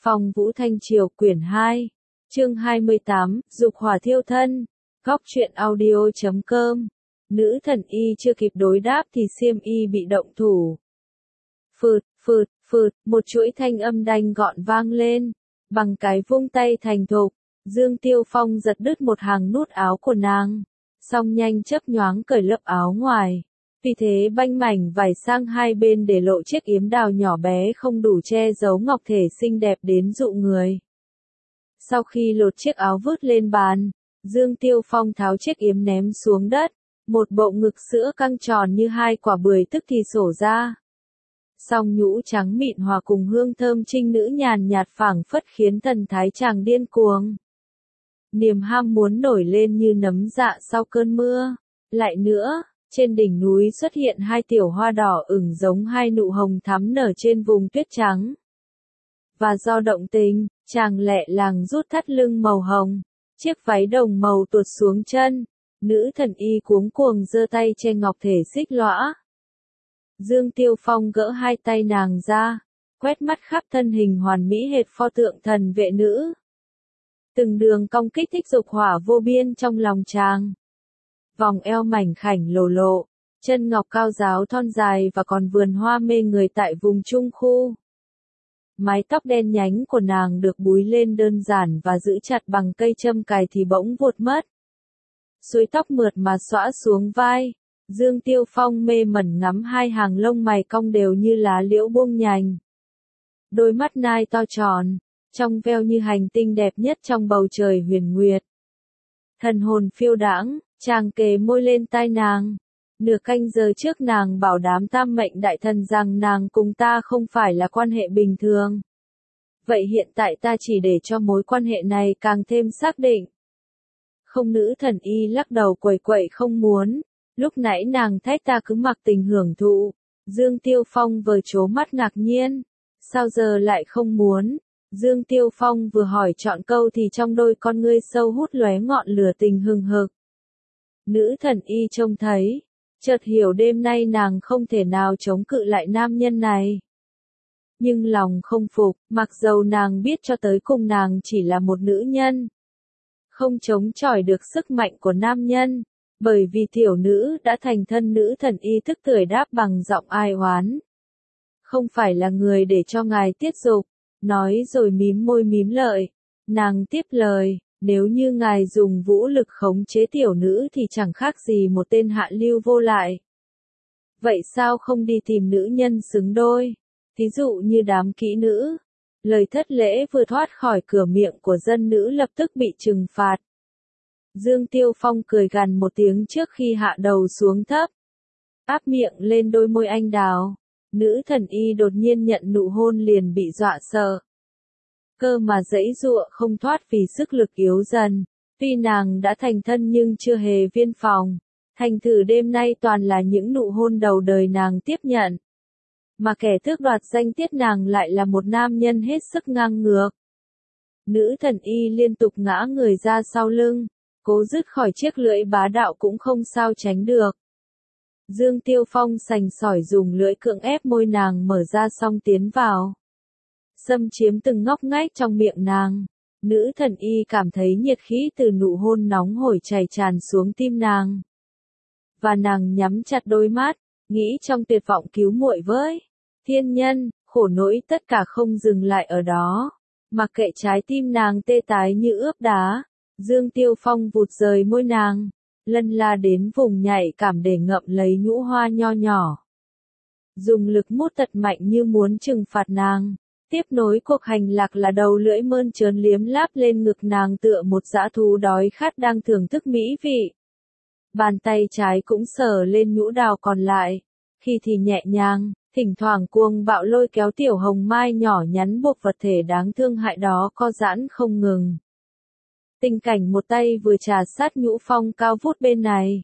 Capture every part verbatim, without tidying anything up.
Phong Vũ Thanh Triều quyển hai, chương hai mươi tám, Dục hỏa thiêu thân, góc truyện audio chấm com. Nữ thần y chưa kịp đối đáp thì xiêm y bị động thủ. Phượt, phượt, phượt, một chuỗi thanh âm đanh gọn vang lên, bằng cái vung tay thành thục, Dương Tiêu Phong giật đứt một hàng nút áo của nàng, xong nhanh chớp nhoáng cởi lớp áo ngoài. Vì thế banh mảnh vải sang hai bên để lộ chiếc yếm đào nhỏ bé không đủ che giấu ngọc thể xinh đẹp đến dụ người. Sau khi lột chiếc áo vứt lên bàn, Dương Tiêu Phong tháo chiếc yếm ném xuống đất, một bộ ngực sữa căng tròn như hai quả bưởi tức thì sổ ra. Song nhũ trắng mịn hòa cùng hương thơm trinh nữ nhàn nhạt phảng phất khiến thần thái chàng điên cuồng. Niềm ham muốn nổi lên như nấm dạ sau cơn mưa. Lại nữa, trên đỉnh núi xuất hiện hai tiểu hoa đỏ ửng giống hai nụ hồng thắm nở trên vùng tuyết trắng. Và do động tình, chàng lẹ làng rút thắt lưng màu hồng, chiếc váy đồng màu tuột xuống chân, nữ thần y cuống cuồng giơ tay che ngọc thể xích lõa. Dương Tiêu Phong gỡ hai tay nàng ra, quét mắt khắp thân hình hoàn mỹ hệt pho tượng thần vệ nữ. Từng đường cong kích thích dục hỏa vô biên trong lòng chàng. Vòng eo mảnh khảnh lồ lộ, chân ngọc cao giáo thon dài và còn vườn hoa mê người tại vùng trung khu. Mái tóc đen nhánh của nàng được búi lên đơn giản và giữ chặt bằng cây châm cài thì bỗng vụt mất. Suối tóc mượt mà xõa xuống vai, Dương Tiêu Phong mê mẩn ngắm hai hàng lông mày cong đều như lá liễu buông nhành. Đôi mắt nai to tròn, trong veo như hành tinh đẹp nhất trong bầu trời huyền nguyệt. Thần hồn phiêu đãng, chàng kề môi lên tai nàng. Nửa canh giờ trước nàng bảo đám tam mệnh đại thần rằng nàng cùng ta không phải là quan hệ bình thường. Vậy hiện tại ta chỉ để cho mối quan hệ này càng thêm xác định. Không, nữ thần y lắc đầu quẩy quẩy không muốn. Lúc nãy nàng thách ta cứ mặc tình hưởng thụ. Dương Tiêu Phong vừa trố mắt ngạc nhiên. Sao giờ lại không muốn? Dương Tiêu Phong vừa hỏi chọn câu thì trong đôi con ngươi sâu hút lóe ngọn lửa tình hừng hực. Nữ thần y trông thấy, chợt hiểu đêm nay nàng không thể nào chống cự lại nam nhân này. Nhưng lòng không phục, mặc dầu nàng biết cho tới cùng nàng chỉ là một nữ nhân. Không chống chọi được sức mạnh của nam nhân, bởi vì tiểu nữ đã thành thân. Nữ thần y thức tưởi đáp bằng giọng ai oán. Không phải là người để cho ngài tiết dục, nói rồi mím môi mím lợi. Nàng tiếp lời. Nếu như ngài dùng vũ lực khống chế tiểu nữ thì chẳng khác gì một tên hạ lưu vô lại. Vậy sao không đi tìm nữ nhân xứng đôi? Ví dụ như đám kỹ nữ. Lời thất lễ vừa thoát khỏi cửa miệng của dân nữ lập tức bị trừng phạt. Dương Tiêu Phong cười gằn một tiếng trước khi hạ đầu xuống thấp. Áp miệng lên đôi môi anh đào. Nữ thần y đột nhiên nhận nụ hôn liền bị dọa sợ. Cơ mà giãy giụa không thoát vì sức lực yếu dần. Tuy nàng đã thành thân nhưng chưa hề viên phòng. Thành thử đêm nay toàn là những nụ hôn đầu đời nàng tiếp nhận. Mà kẻ tước đoạt danh tiết nàng lại là một nam nhân hết sức ngang ngược. Nữ thần y liên tục ngã người ra sau lưng, cố dứt khỏi chiếc lưỡi bá đạo cũng không sao tránh được. Dương Tiêu Phong sành sỏi dùng lưỡi cưỡng ép môi nàng mở ra xong tiến vào. Xâm chiếm từng ngóc ngách trong miệng nàng. Nữ thần y cảm thấy nhiệt khí từ nụ hôn nóng hổi chảy tràn xuống tim nàng. Và nàng nhắm chặt đôi mắt, nghĩ trong tuyệt vọng cứu muội với. Thiên nhân, khổ nỗi tất cả không dừng lại ở đó. Mặc kệ trái tim nàng tê tái như ướp đá. Dương Tiêu Phong vụt rời môi nàng, lân la đến vùng nhạy cảm để ngậm lấy nhũ hoa nho nhỏ. Dùng lực mút thật mạnh như muốn trừng phạt nàng. Tiếp nối cuộc hành lạc là đầu lưỡi mơn trớn liếm láp lên ngực nàng tựa một dã thú đói khát đang thưởng thức mỹ vị. Bàn tay trái cũng sờ lên nhũ đào còn lại, khi thì nhẹ nhàng, thỉnh thoảng cuồng bạo lôi kéo tiểu hồng mai nhỏ nhắn buộc vật thể đáng thương hại đó co giãn không ngừng. Tình cảnh một tay vừa trà sát nhũ phong cao vút bên này.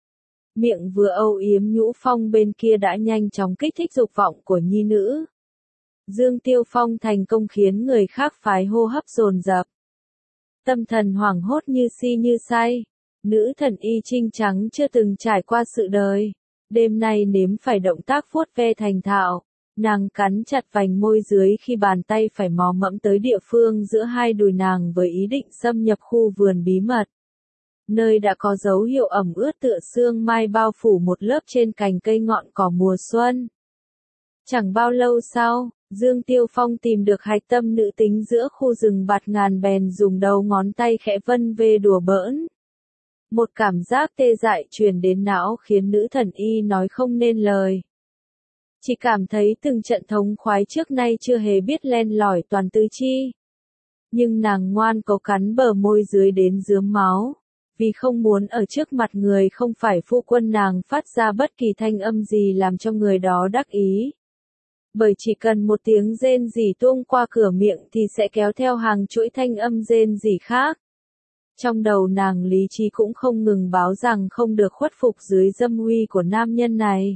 Miệng vừa âu yếm nhũ phong bên kia đã nhanh chóng kích thích dục vọng của nhi nữ. Dương Tiêu Phong thành công khiến người khác phái hô hấp dồn dập. Tâm thần hoảng hốt như si như say. Nữ thần y trinh trắng chưa từng trải qua sự đời. Đêm nay nếm phải động tác vuốt ve thành thạo. Nàng cắn chặt vành môi dưới khi bàn tay phải mò mẫm tới địa phương giữa hai đùi nàng với ý định xâm nhập khu vườn bí mật. Nơi đã có dấu hiệu ẩm ướt tựa sương mai bao phủ một lớp trên cành cây ngọn cỏ mùa xuân. Chẳng bao lâu sau, Dương Tiêu Phong tìm được hạch tâm nữ tính giữa khu rừng bạt ngàn bèn dùng đầu ngón tay khẽ vân về đùa bỡn. Một cảm giác tê dại truyền đến não khiến nữ thần y nói không nên lời. Chỉ cảm thấy từng trận thống khoái trước nay chưa hề biết len lỏi toàn tứ chi. Nhưng nàng ngoan cố cắn bờ môi dưới đến rướm máu. Vì không muốn ở trước mặt người không phải phu quân nàng phát ra bất kỳ thanh âm gì làm cho người đó đắc ý. Bởi chỉ cần một tiếng rên rỉ tuông qua cửa miệng thì sẽ kéo theo hàng chuỗi thanh âm rên rỉ khác. Trong đầu nàng lý trí cũng không ngừng báo rằng không được khuất phục dưới dâm uy của nam nhân này.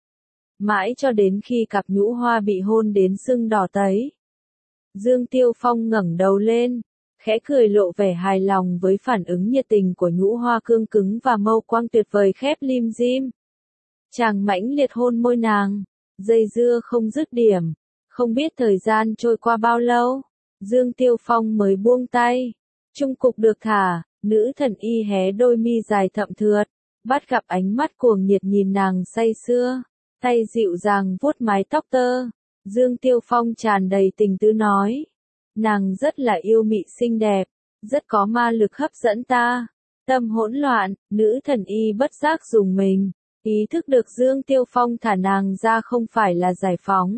Mãi cho đến khi cặp nhũ hoa bị hôn đến sưng đỏ tấy. Dương Tiêu Phong ngẩng đầu lên, khẽ cười lộ vẻ hài lòng với phản ứng nhiệt tình của nhũ hoa cương cứng và mâu quang tuyệt vời khép lim dim. Chàng mãnh liệt hôn môi nàng, dây dưa không dứt điểm, không biết thời gian trôi qua bao lâu, Dương Tiêu Phong mới buông tay. Trung cục được thả, nữ thần y hé đôi mi dài thậm thượt, bắt gặp ánh mắt cuồng nhiệt nhìn nàng say sưa, tay dịu dàng vuốt mái tóc tơ. Dương Tiêu Phong tràn đầy tình tứ nói, nàng rất là yêu mị xinh đẹp, rất có ma lực hấp dẫn ta. Tâm hỗn loạn, nữ thần y bất giác dùng mình, ý thức được Dương Tiêu Phong thả nàng ra không phải là giải phóng.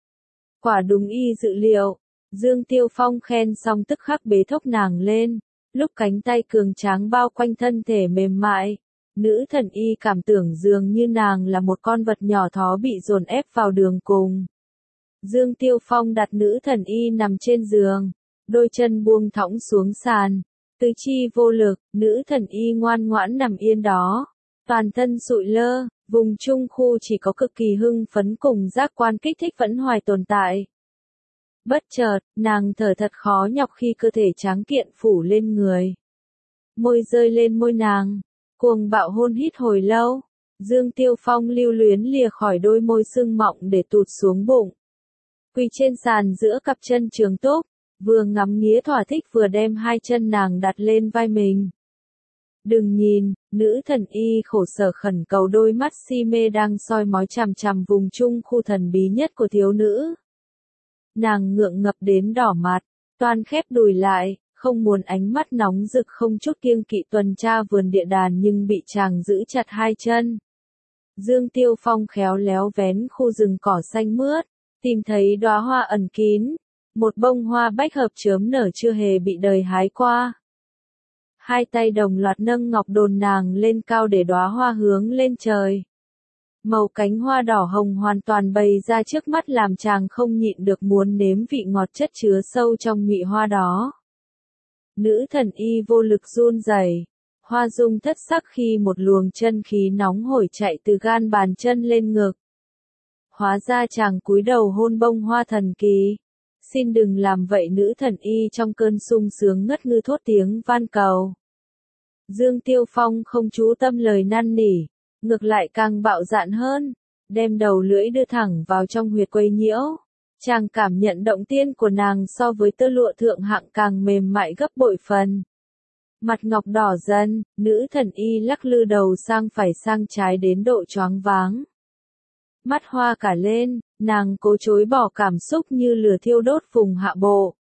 Quả đúng y dự liệu. Dương Tiêu Phong khen xong tức khắc bế thốc nàng lên, lúc cánh tay cường tráng bao quanh thân thể mềm mại, nữ thần y cảm tưởng dường như nàng là một con vật nhỏ thó bị dồn ép vào đường cùng. Dương Tiêu Phong đặt nữ thần y nằm trên giường, đôi chân buông thõng xuống sàn, tứ chi vô lực, nữ thần y ngoan ngoãn nằm yên đó, toàn thân sụi lơ, vùng trung khu chỉ có cực kỳ hưng phấn cùng giác quan kích thích vẫn hoài tồn tại. Bất chợt, nàng thở thật khó nhọc khi cơ thể tráng kiện phủ lên người. Môi rơi lên môi nàng, cuồng bạo hôn hít hồi lâu, Dương Tiêu Phong lưu luyến lìa khỏi đôi môi sưng mọng để tụt xuống bụng. Quỳ trên sàn giữa cặp chân trường túc, vừa ngắm nghía thỏa thích vừa đem hai chân nàng đặt lên vai mình. Đừng nhìn, nữ thần y khổ sở khẩn cầu đôi mắt si mê đang soi mói chằm chằm vùng trung khu thần bí nhất của thiếu nữ. Nàng ngượng ngập đến đỏ mặt, toan khép đùi lại, không muốn ánh mắt nóng rực không chút kiêng kỵ tuần tra vườn địa đàn nhưng bị chàng giữ chặt hai chân. Dương Tiêu Phong khéo léo vén khu rừng cỏ xanh mướt, tìm thấy đóa hoa ẩn kín, một bông hoa bách hợp chớm nở chưa hề bị đời hái qua. Hai tay đồng loạt nâng ngọc đồn nàng lên cao để đóa hoa hướng lên trời. Màu cánh hoa đỏ hồng hoàn toàn bày ra trước mắt làm chàng không nhịn được muốn nếm vị ngọt chất chứa sâu trong nhụy hoa đó. Nữ thần y vô lực run rẩy, hoa dung thất sắc khi một luồng chân khí nóng hổi chạy từ gan bàn chân lên ngực. Hóa ra chàng cúi đầu hôn bông hoa thần kỳ. Xin đừng làm vậy, nữ thần y trong cơn sung sướng ngất ngư thốt tiếng van cầu. Dương Tiêu Phong không chú tâm lời năn nỉ, ngược lại càng bạo dạn hơn, đem đầu lưỡi đưa thẳng vào trong huyệt quấy nhiễu. Chàng cảm nhận động tiên của nàng so với tơ lụa thượng hạng càng mềm mại gấp bội phần. Mặt ngọc đỏ dần, nữ thần y lắc lư đầu sang phải sang trái đến độ choáng váng. Mắt hoa cả lên, nàng cố chối bỏ cảm xúc như lửa thiêu đốt vùng hạ bộ.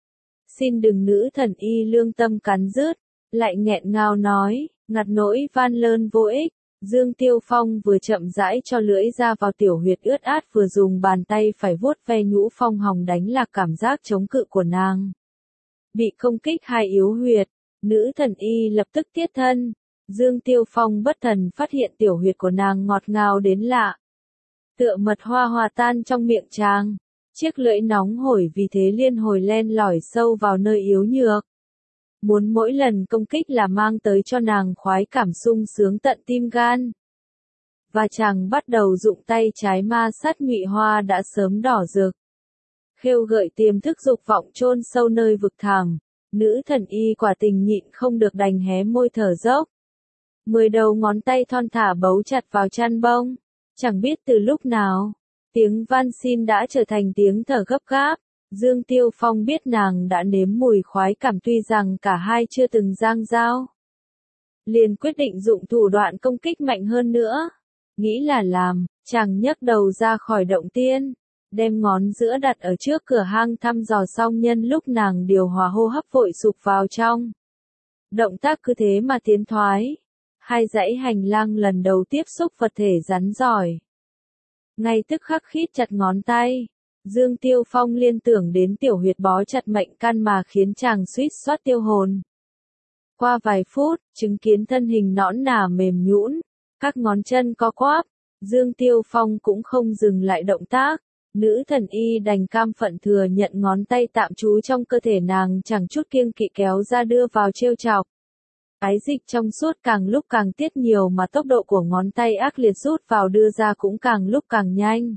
Xin đừng, nữ thần y lương tâm cắn rứt, lại nghẹn ngào nói, ngặt nỗi van lơn vô ích. Dương Tiêu Phong vừa chậm rãi cho lưỡi ra vào tiểu huyệt ướt át vừa dùng bàn tay phải vuốt ve nhũ phong hồng đánh lạc cảm giác chống cự của nàng. Bị công kích hai yếu huyệt, nữ thần y lập tức tiết thân. Dương Tiêu Phong bất thần phát hiện tiểu huyệt của nàng ngọt ngào đến lạ. Tựa mật hoa hòa tan trong miệng chàng, chiếc lưỡi nóng hổi vì thế liên hồi len lỏi sâu vào nơi yếu nhược. Muốn mỗi lần công kích là mang tới cho nàng khoái cảm sung sướng tận tim gan. Và chàng bắt đầu dụng tay trái ma sát nhụy hoa đã sớm đỏ rực. Khêu gợi tiềm thức dục vọng chôn sâu nơi vực thẳm, nữ thần y quả tình nhịn không được đành hé môi thở dốc. Mười đầu ngón tay thon thả bấu chặt vào chăn bông, chẳng biết từ lúc nào, Tiếng van xin đã trở thành tiếng thở gấp gáp. Dương Tiêu Phong biết nàng đã nếm mùi khoái cảm tuy rằng cả hai chưa từng giang giao. Liền quyết định dụng thủ đoạn công kích mạnh hơn nữa. Nghĩ là làm, chàng nhấc đầu ra khỏi động tiên, đem ngón giữa đặt ở trước cửa hang thăm dò xong nhân lúc nàng điều hòa hô hấp vội sụp vào trong. Động tác cứ thế mà tiến thoái. Hai dãy hành lang lần đầu tiếp xúc vật thể rắn giỏi. Ngay tức khắc khít chặt ngón tay. Dương Tiêu Phong liên tưởng đến tiểu huyệt bó chặt mệnh căn mà khiến chàng suýt xoát tiêu hồn. Qua vài phút, chứng kiến thân hình nõn nà mềm nhũn, các ngón chân co quắp, Dương Tiêu Phong cũng không dừng lại động tác. Nữ thần y đành cam phận thừa nhận ngón tay tạm trú trong cơ thể nàng chẳng chút kiêng kỵ kéo ra đưa vào trêu chọc. Ái dịch trong suốt càng lúc càng tiết nhiều mà tốc độ của ngón tay ác liệt rút vào đưa ra cũng càng lúc càng nhanh.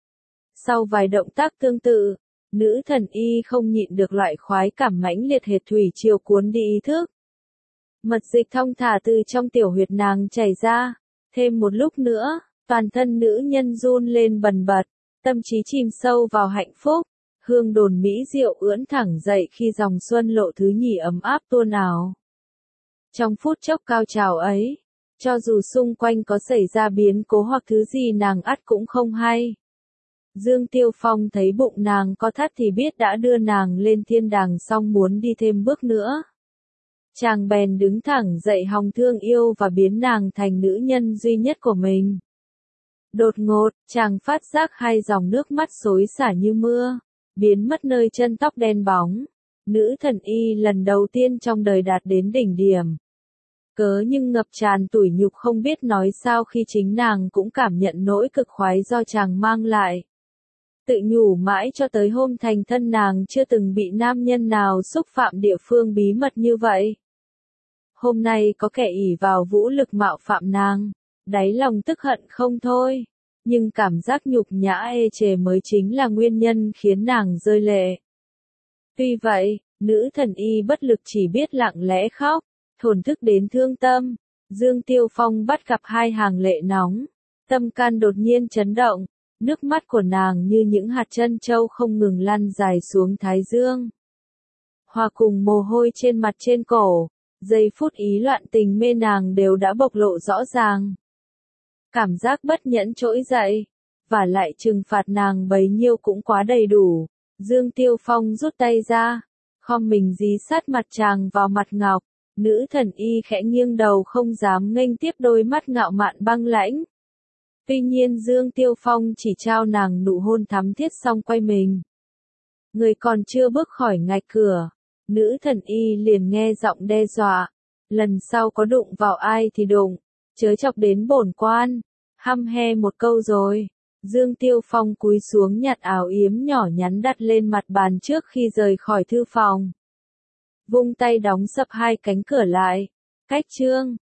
Sau vài động tác tương tự, nữ thần y không nhịn được loại khoái cảm mãnh liệt hệt thủy triều cuốn đi ý thức. Mật dịch thong thả từ trong tiểu huyệt nàng chảy ra, thêm một lúc nữa, toàn thân nữ nhân run lên bần bật, tâm trí chìm sâu vào hạnh phúc, hương đồn mỹ diệu ưỡn thẳng dậy khi dòng xuân lộ thứ nhì ấm áp tuôn ào. Trong phút chốc cao trào ấy, cho dù xung quanh có xảy ra biến cố hoặc thứ gì nàng ắt cũng không hay. Dương Tiêu Phong thấy bụng nàng có thắt thì biết đã đưa nàng lên thiên đàng xong muốn đi thêm bước nữa. Chàng bèn đứng thẳng dậy hòng thương yêu và biến nàng thành nữ nhân duy nhất của mình. Đột ngột, chàng phát giác hai dòng nước mắt xối xả như mưa, biến mất nơi chân tóc đen bóng. Nữ thần y lần đầu tiên trong đời đạt đến đỉnh điểm. Cớ nhưng ngập tràn tủi nhục không biết nói sao khi chính nàng cũng cảm nhận nỗi cực khoái do chàng mang lại. Tự nhủ mãi cho tới hôm thành thân nàng chưa từng bị nam nhân nào xúc phạm địa phương bí mật như vậy. Hôm nay có kẻ ỷ vào vũ lực mạo phạm nàng, đáy lòng tức hận không thôi, nhưng cảm giác nhục nhã ê chề mới chính là nguyên nhân khiến nàng rơi lệ. Tuy vậy, nữ thần y bất lực chỉ biết lặng lẽ khóc, thổn thức đến thương tâm. Dương Tiêu Phong bắt gặp hai hàng lệ nóng, tâm can đột nhiên chấn động, nước mắt của nàng như những hạt trân châu không ngừng lăn dài xuống thái dương. Hòa cùng mồ hôi trên mặt trên cổ, giây phút ý loạn tình mê nàng đều đã bộc lộ rõ ràng. Cảm giác bất nhẫn trỗi dậy, và lại trừng phạt nàng bấy nhiêu cũng quá đầy đủ. Dương Tiêu Phong rút tay ra, khom mình dí sát mặt chàng vào mặt ngọc, nữ thần y khẽ nghiêng đầu không dám nghênh tiếp đôi mắt ngạo mạn băng lãnh. Tuy nhiên Dương Tiêu Phong chỉ trao nàng nụ hôn thắm thiết xong quay mình. Người còn chưa bước khỏi ngạch cửa, nữ thần y liền nghe giọng đe dọa, lần sau có đụng vào ai thì đụng, chớ chọc đến bổn quan, hăm he một câu rồi. Dương Tiêu Phong cúi xuống nhặt áo yếm nhỏ nhắn đặt lên mặt bàn trước khi rời khỏi thư phòng. Vung tay đóng sập hai cánh cửa lại. Cách chương